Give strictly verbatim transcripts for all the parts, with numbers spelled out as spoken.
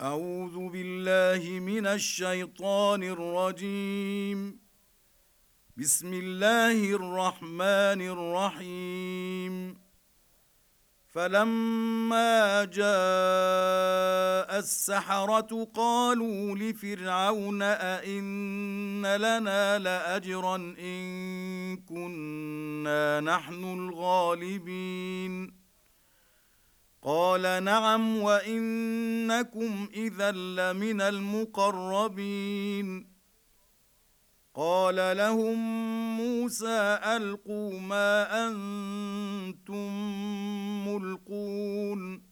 أعوذ بالله من الشيطان الرجيم. بسم الله الرحمن الرحيم. فلما جاء السحرة قالوا لفرعون أئن لنا لأجرا إن كنا نحن الغالبين. قال نعم وإنكم إذا لمن المقربين. قال لهم موسى ألقوا ما أنتم ملقون.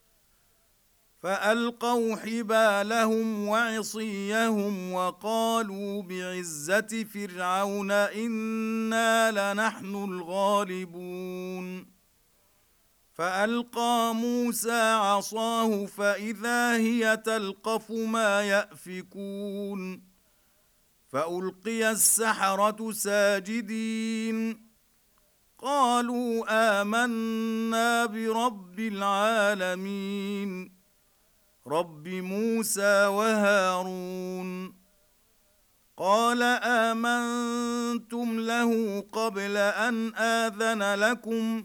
فألقوا حبالهم وعصيهم وقالوا بعزة فرعون إنا لنحن الغالبون. فألقى موسى عصاه فإذا هي تلقف ما يأفكون. فألقي السحرة ساجدين قالوا آمنا برب العالمين رب موسى وهارون. قال آمنتم له قبل أن آذن لكم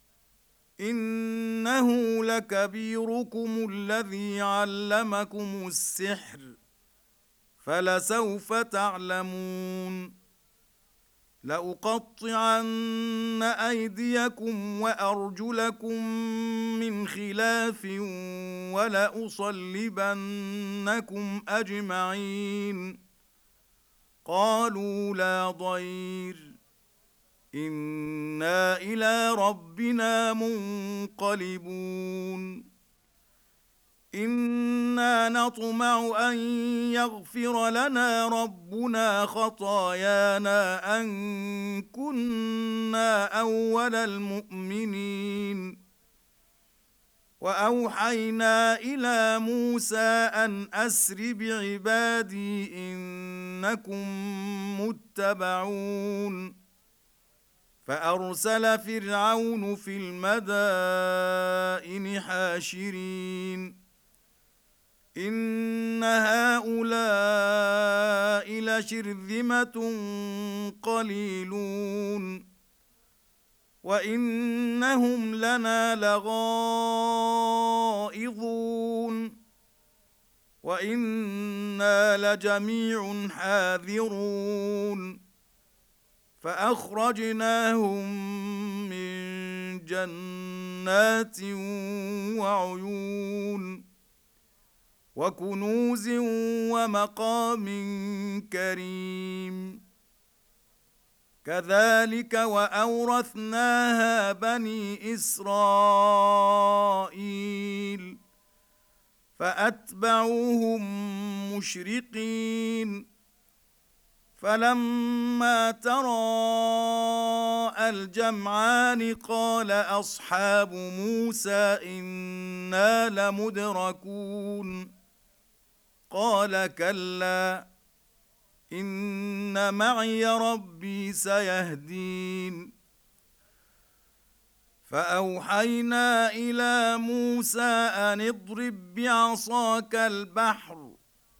إنه لكبيركم الذي علمكم السحر فلسوف تعلمون. لأقطعن أيديكم وأرجلكم من خلاف ولأصلبنكم أجمعين. قالوا لا ضير إنا إلى ربنا منقلبون. إنا نطمع أن يغفر لنا ربنا خطايانا أن كنا أول المؤمنين. وأوحينا إلى موسى أن أسر بعبادي إنكم متبعون. فأرسل فرعون في المدائن حاشرين إن هؤلاء لشرذمة قليلون وإنهم لنا لغائظون وإنا لجميع حاذرون. فأخرجناهم من جنات وعيون وكنوز ومقام كريم. كذلك وأورثناها بني إسرائيل فأتبعوهم مشرقين. فلما تراءى الجمعان قال أصحاب موسى إنا لمدركون. قال كلا إن معي ربي سيهدين. فأوحينا إلى موسى أن اضرب بعصاك البحر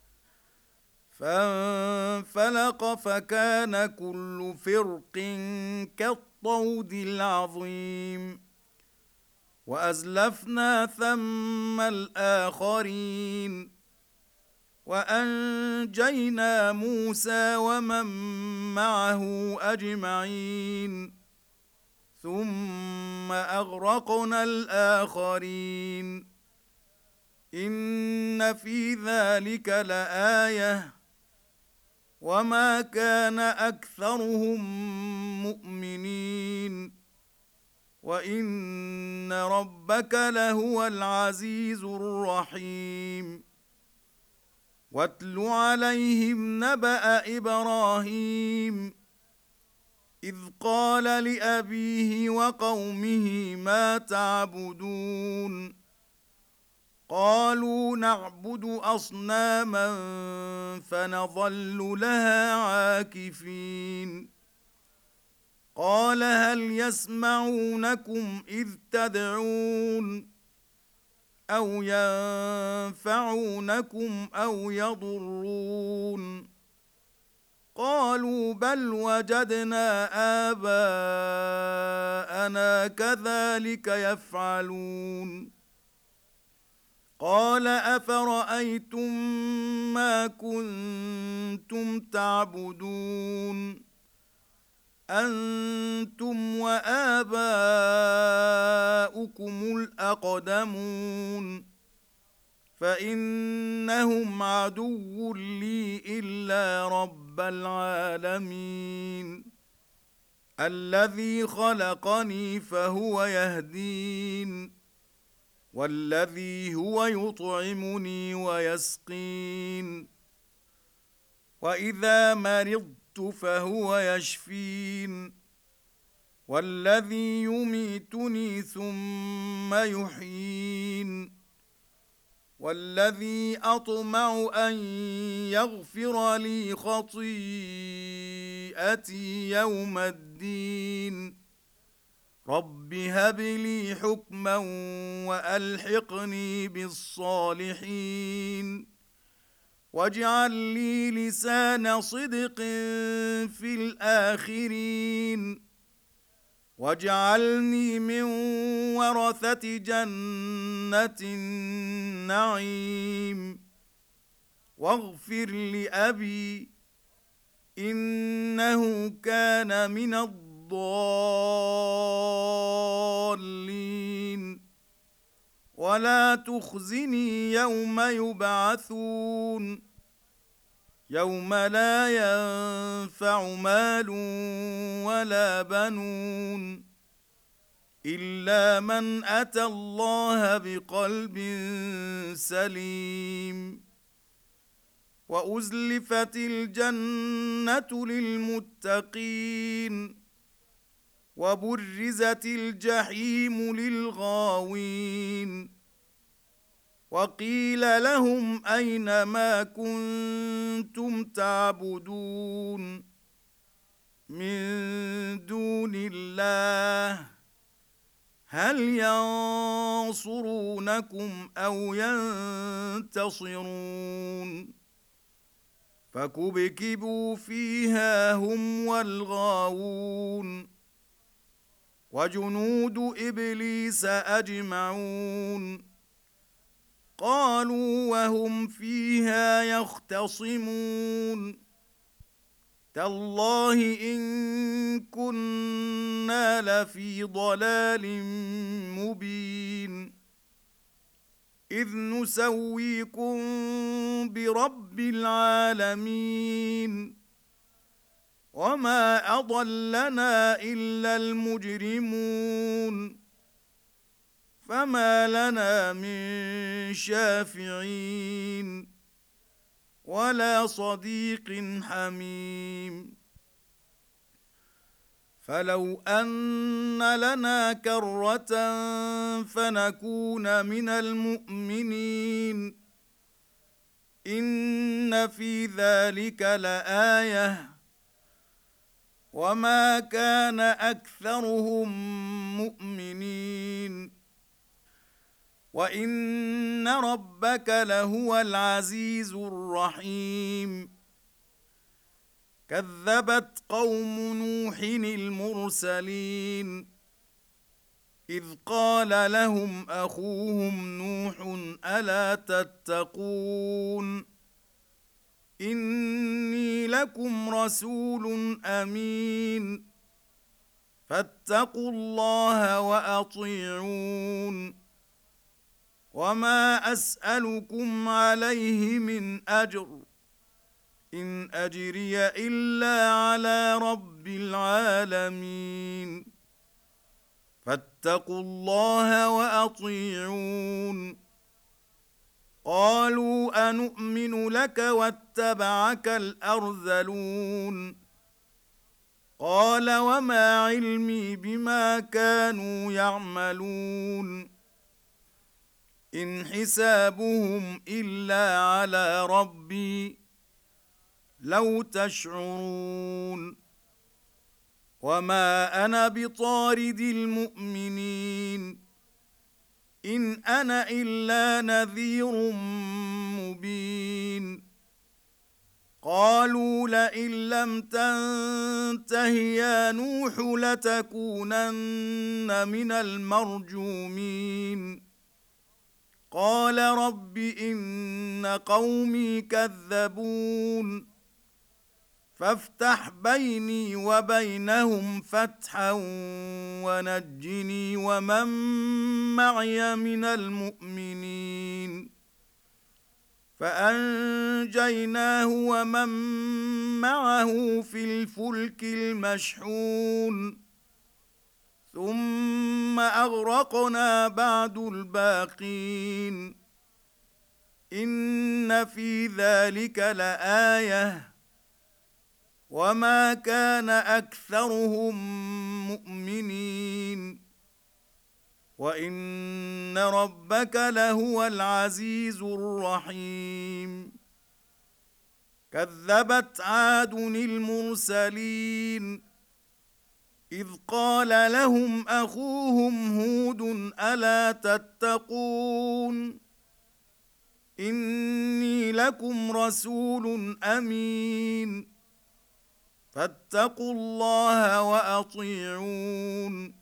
فانفلق فكان كل فرق كالطود العظيم. وأزلفنا ثم الآخرين وأنجينا موسى ومن معه أجمعين ثم أغرقنا الآخرين. إن في ذلك لآية وما كان أكثرهم مؤمنين وإن ربك لهو العزيز الرحيم. واتل عليهم نبأ إبراهيم إذ قال لأبيه وقومه ما تعبدون. قالوا نعبد أصناما فنظل لها عاكفين. قال هل يسمعونكم إذ تدعون أو ينفعونكم أو يضرون قالوا بل وجدنا آباءنا كذلك يفعلون قال أفرأيتم ما كنتم تعبدون أنتم وآباؤكم الأقدمون فإنهم عدو لي إلا رب العالمين الذي خلقني فهو يهدين والذي هو يطعمني ويسقين وإذا مرضت فهو يشفين والذي يميتني ثم يحيين والذي أطمع أن يغفر لي خطيئتي يوم الدين رب هب لي حكما وألحقني بالصالحين واجعل لي لسان صدق في الآخرين واجعلني من ورثة جنة النعيم واغفر لأبي إنه كان من الضالين ولا تخزني يوم يبعثون يوم لا ينفع مال ولا بنون إلا من أتى الله بقلب سليم وأزلفت الجنة للمتقين وبرزت الجحيم للغاوين وقيل لهم أين ما كنتم تعبدون من دون الله هل ينصرونكم أو ينتصرون فكبكبوا فيها هم والغاوون وجنود إبليس أجمعون قالوا وهم فيها يختصمون تالله إن كنا لفي ضلال مبين إذ نسويكم برب العالمين وما أضلنا إلا المجرمون فما لنا من شافعين ولا صديق حميم فلو أن لنا كرة فنكون من المؤمنين إن في ذلك لآية وما كان أكثرهم مؤمنين وإن ربك لهو العزيز الرحيم كذبت قوم نوح المرسلين إذ قال لهم أخوهم نوح ألا تتقون إني لكم رسول أمين فاتقوا الله وأطيعون وما أسألكم عليه من أجر إن أجري إلا على رب العالمين فاتقوا الله وأطيعون قالوا أنؤمن لك واتبعك الأرذلون قال وما علمي بما كانوا يعملون إن حسابهم إلا على ربي لو تشعرون وما أنا بطارد المؤمنين إن أنا إلا نذير مبين قالوا لئن لم تنته يا نوح لتكونن من المرجومين قال رب إن قومي كذبون فافتح بيني وبينهم فتحا ونجني ومن معي من المؤمنين فأنجيناه ومن معه في الفلك المشحون ثم أغرقنا بعد الباقين إن في ذلك لآية وما كان أكثرهم مؤمنين وإن ربك لهو العزيز الرحيم كذبت عاد المرسلين إذ قال لهم أخوهم هود ألا تتقون إني لكم رسول أمين فاتقوا الله وأطيعون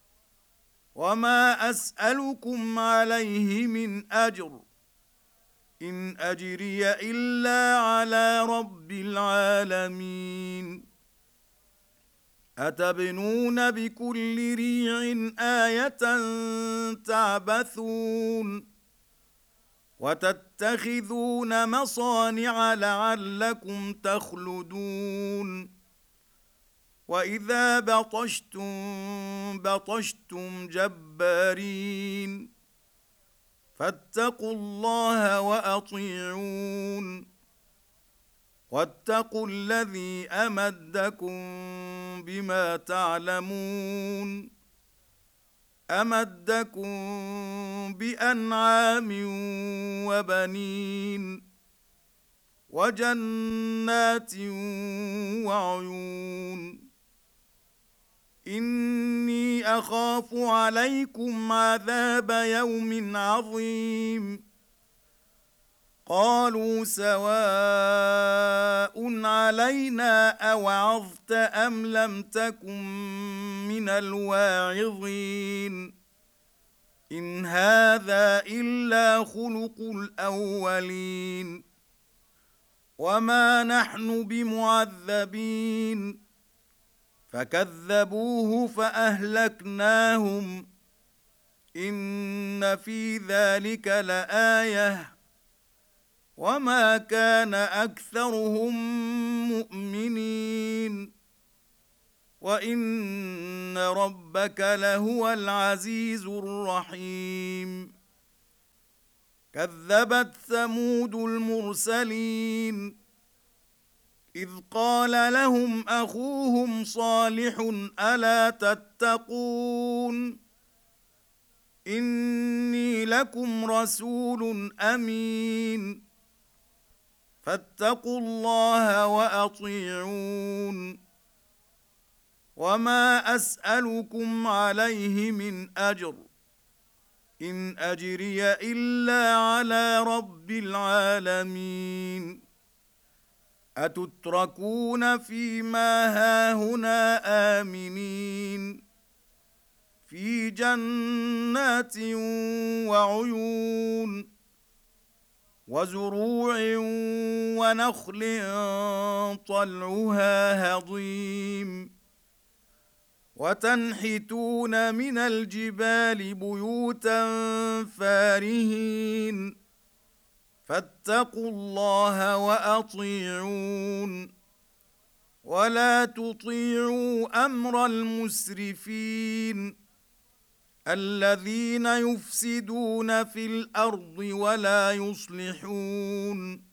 وما أسألكم عليه من أجر إن أجري إلا على رب العالمين أتبنون بكل ريع آية تعبثون وتتخذون مصانع لعلكم تخلدون وإذا بطشتم بطشتم جبارين فاتقوا الله وأطيعون واتقوا الذي أمدكم بما تعلمون أمدكم بأنعام وبنين وجنات وعيون إني أخاف عليكم عذاب يوم عظيم قالوا سواء علينا أوعظت أم لم تكن من الواعظين إن هذا إلا خلق الأولين وما نحن بمعذبين فكذبوه فأهلكناهم إن في ذلك لآية وما كان أكثرهم مؤمنين وإن ربك لهو العزيز الرحيم كذبت ثمود المرسلين إذ قال لهم أخوهم صالح ألا تتقون إني لكم رسول أمين فاتقوا الله وأطيعون وما أسألكم عليه من أجر إن أجري إلا على رب العالمين أتتركون فيما هاهنا آمنين في جنات وعيون وزروع ونخل طلعها هضيم وتنحتون من الجبال بيوتا فارهين فاتقوا الله وأطيعون ولا تطيعوا أمر المسرفين الذين يفسدون في الأرض ولا يصلحون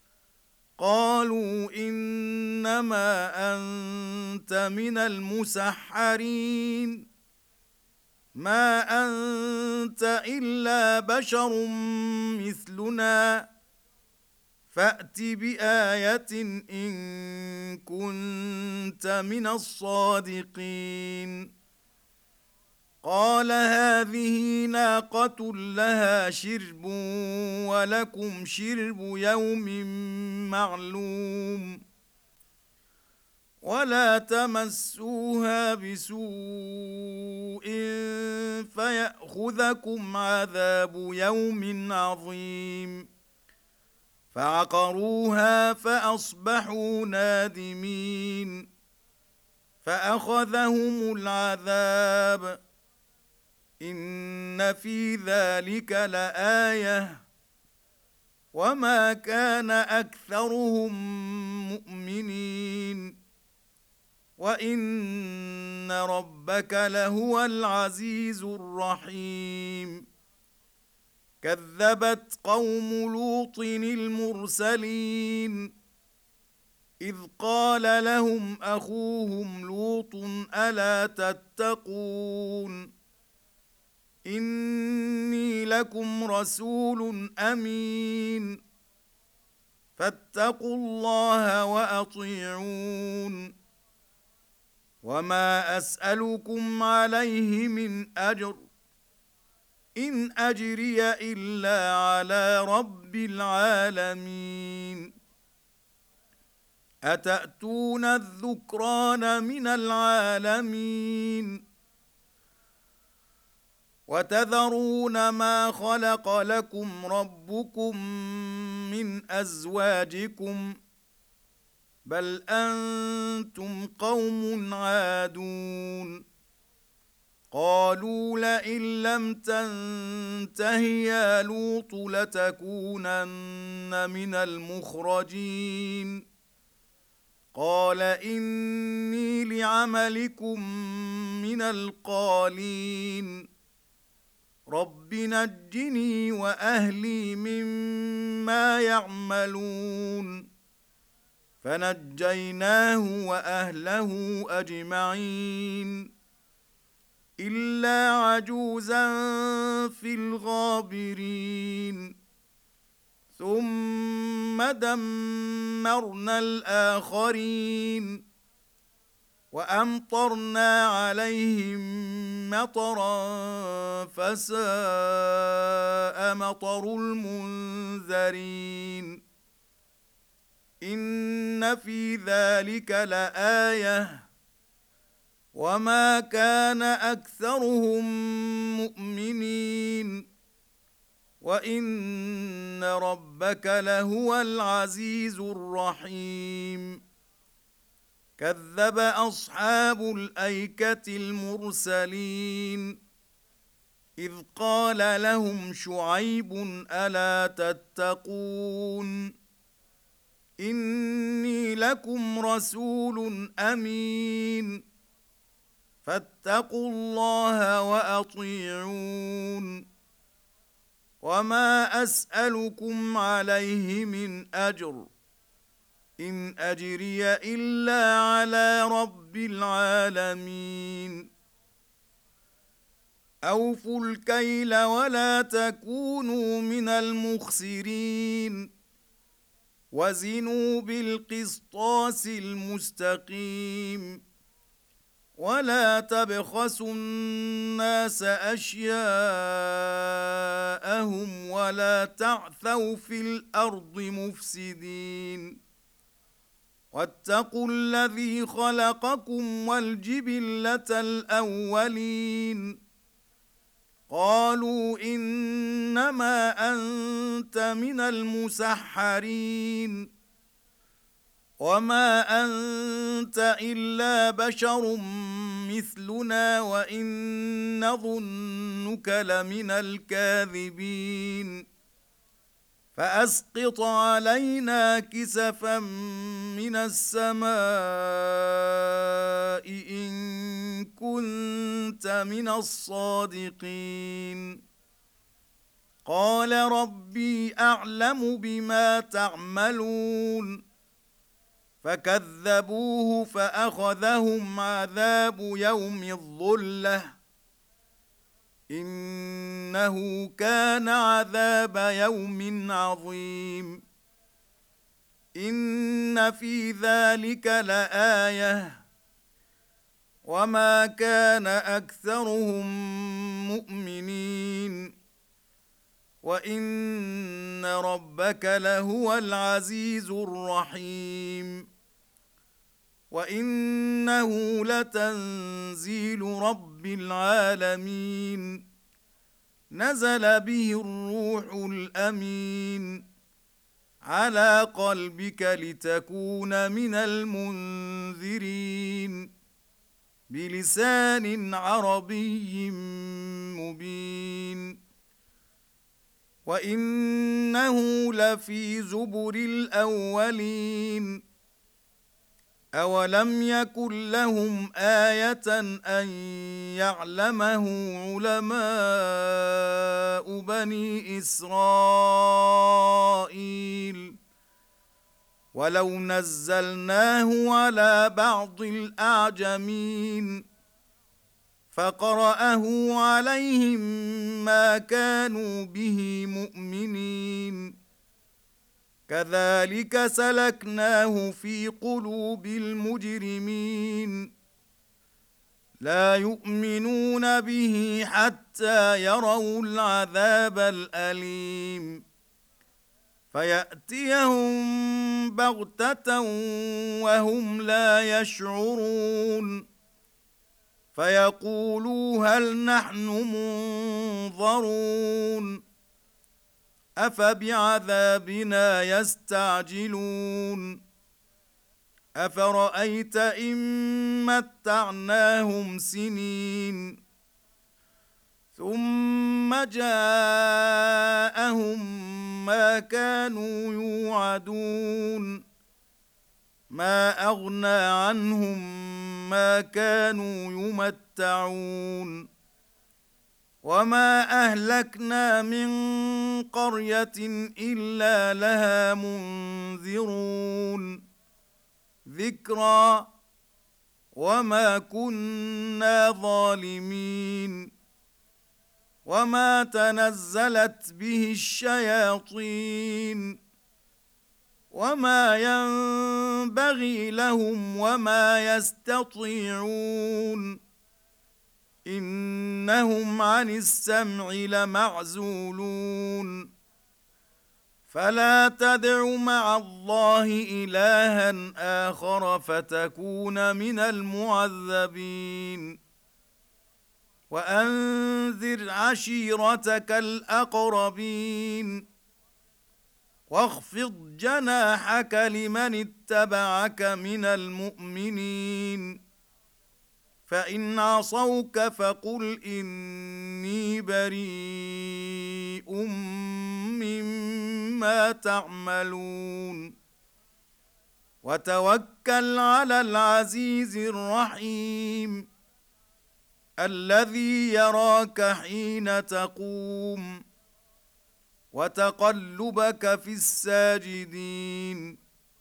قالوا إنما أنت من المسحرين ما أنت إلا بشر مثلنا فأت بآية إن كنت من الصادقين قال هذه ناقة لها شرب ولكم شرب يوم معلوم ولا تمسوها بسوء فيأخذكم عذاب يوم عظيم فعقروها فأصبحوا نادمين فأخذهم العذاب إن في ذلك لآية وما كان أكثرهم مؤمنين وإن ربك لهو العزيز الرحيم كذبت قوم لوط المرسلين إذ قال لهم أخوهم لوط ألا تتقون إني لكم رسول أمين فاتقوا الله وأطيعون وما أسألكم عليه من أجر إن أجري إلا على رب العالمين أتأتون الذكران من العالمين وتذرون ما خلق لكم ربكم من أزواجكم بل أنتم قوم عادون قالوا لئن لم تنته يا لوط لتكونن من المخرجين قال إني لعملكم من القالين رب نجني وأهلي مما يعملون فنجيناه وأهله أجمعين إلا عجوزا في الغابرين ثم دمرنا الآخرين وأمطرنا عليهم مطرا فساء مطر المنذرين إن في ذلك لآية وما كان أكثرهم مؤمنين وإن ربك لهو العزيز الرحيم كذب أصحاب الأيكة المرسلين إذ قال لهم شعيب ألا تتقون إني لكم رسول أمين فاتقوا الله وأطيعون وما أسألكم عليه من أجر إن أجري إلا على رب العالمين أوفوا الكيل ولا تكونوا من المخسرين وزنوا بالقسطاس المستقيم ولا تبخسوا الناس أشياءهم ولا تعثوا في الأرض مفسدين واتقوا الذي خلقكم والجبلة الأولين قالوا إنما أنت من المسحرين وما أنت إلا بشر مثلنا وإن نظنك لمن الكاذبين فأسقط علينا كسفا من السماء إن كنت من الصادقين قال ربي أعلم بما تعملون فكذبوه فأخذهم عذاب يوم الظلة إنه كان عذاب يوم عظيم إن في ذلك لآية وما كان أكثرهم مؤمنين وإن ربك لهو العزيز الرحيم وإنه لتنزيل رب العالمين نزل به الروح الأمين على قلبك لتكون من المنذرين بلسان عربي مبين وإنه لفي زبر الأولين أولم يكن لهم آية أن يعلمه علماء بني إسرائيل ولو نزلناه على بعض الأعجمين فقرأه عليهم ما كانوا به مؤمنين كذلك سلكناه في قلوب المجرمين لا يؤمنون به حتى يروا العذاب الأليم فيأتيهم بغتة وهم لا يشعرون فيقولوا هل نحن منظرون أفبعذابنا يستعجلون أفرأيت إن متعناهم سنين ثم جاءهم ما كانوا يوعدون ما أغنى عنهم ما كانوا يمتعون وما أهلكنا من قرية إلا لها منذرون ذكرى وما كنا ظالمين وما تنزلت به الشياطين وما ينبغي لهم وما يستطيعون إنهم عن السمع لمعزولون فلا تدع مع الله إلها آخر فتكون من المعذبين وأنذر عشيرتك الأقربين واخفض جناحك لمن اتبعك من المؤمنين فإن عصوك فقل إني بريء مما تعملون وتوكل على العزيز الرحيم الذي يراك حين تقوم وتقلبك في الساجدين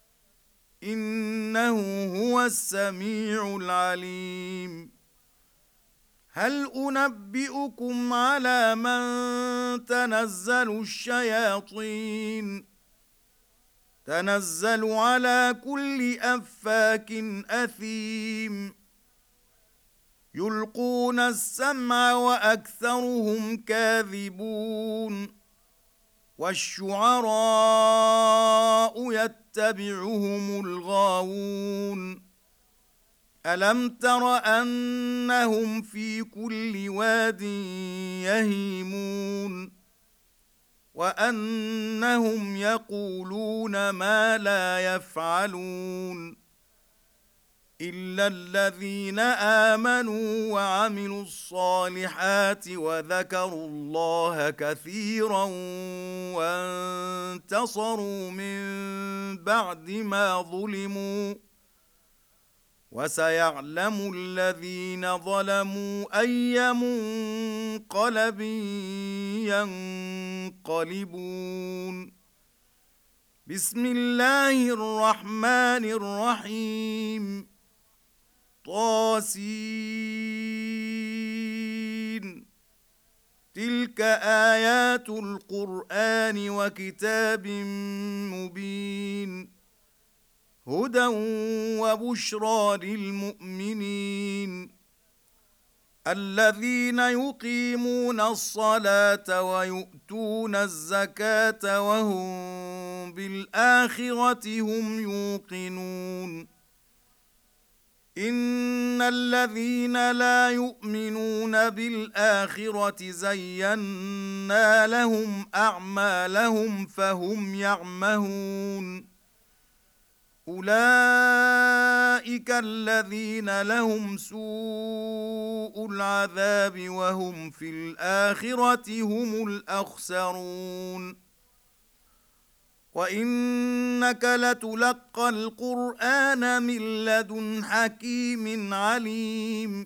إنه هو السميع العليم هل أنبئكم على من تنزل الشياطين تنزل على كل أفاك أثيم يلقون السمع وأكثرهم كاذبون والشعراء يتبعهم الغاوون ألم تر أنهم في كل واد يهيمون وأنهم يقولون ما لا يفعلون إلا الذين آمنوا وعملوا الصالحات وذكروا الله كثيرا وانتصروا من بعد ما ظلموا وسيعلم الذين ظلموا أي منقلب ينقلبون بسم الله الرحمن الرحيم طاسين تلك آيات القرآن وكتاب مبين هدى وبشرى للمؤمنين الذين يقيمون الصلاة ويؤتون الزكاة وهم بالآخرة هم يوقنون إن الذين لا يؤمنون بالآخرة زينا لهم أعمالهم فهم يعمهون أولئك الذين لهم سوء العذاب وهم في الآخرة هم الأخسرون وإنك لتلقى القرآن من لدن حكيم عليم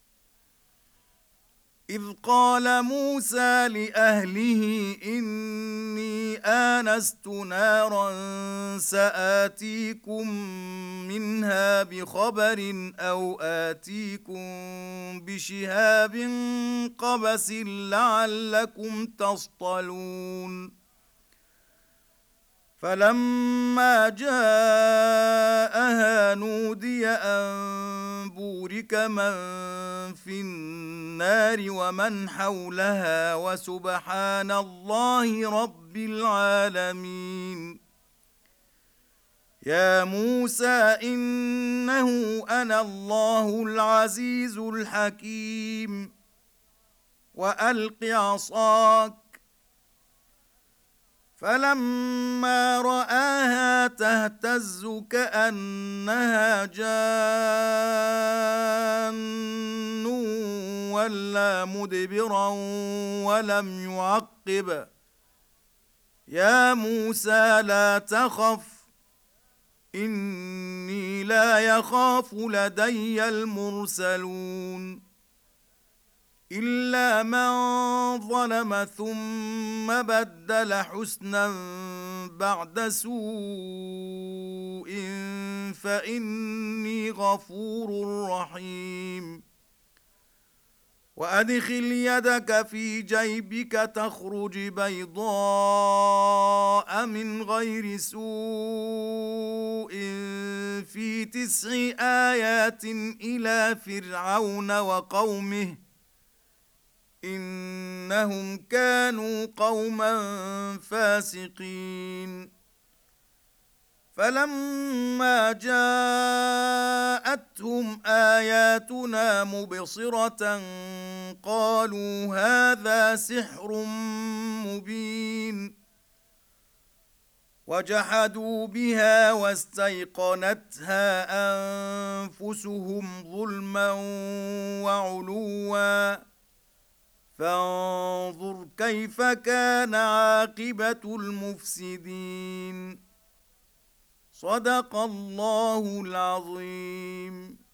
إذ قال موسى لأهله إني آنست نارا سآتيكم منها بخبر أو آتيكم بشهاب قبس لعلكم تصطلون فلما جاءها نودي أن بورك من في النار ومن حولها وسبحان الله رب العالمين يا موسى إنه أنا الله العزيز الحكيم وألق عصاك فلما رآها تهتز كأنها جان ولا مدبرا ولم يعقب يا موسى لا تخف إني لا يخاف لدي المرسلون إلا من ظلم ثم بدل حسنا بعد سوء فإني غفور رحيم وأدخل يدك في جيبك تخرج بيضاء من غير سوء في تسع آيات إلى فرعون وقومه إنهم كانوا قوما فاسقين فلما جاءتهم آياتنا مبصرة قالوا هذا سحر مبين وجحدوا بها واستيقنتها أنفسهم ظلما وعلوا فانظر كيف كان عاقبة المفسدين صدق الله العظيم.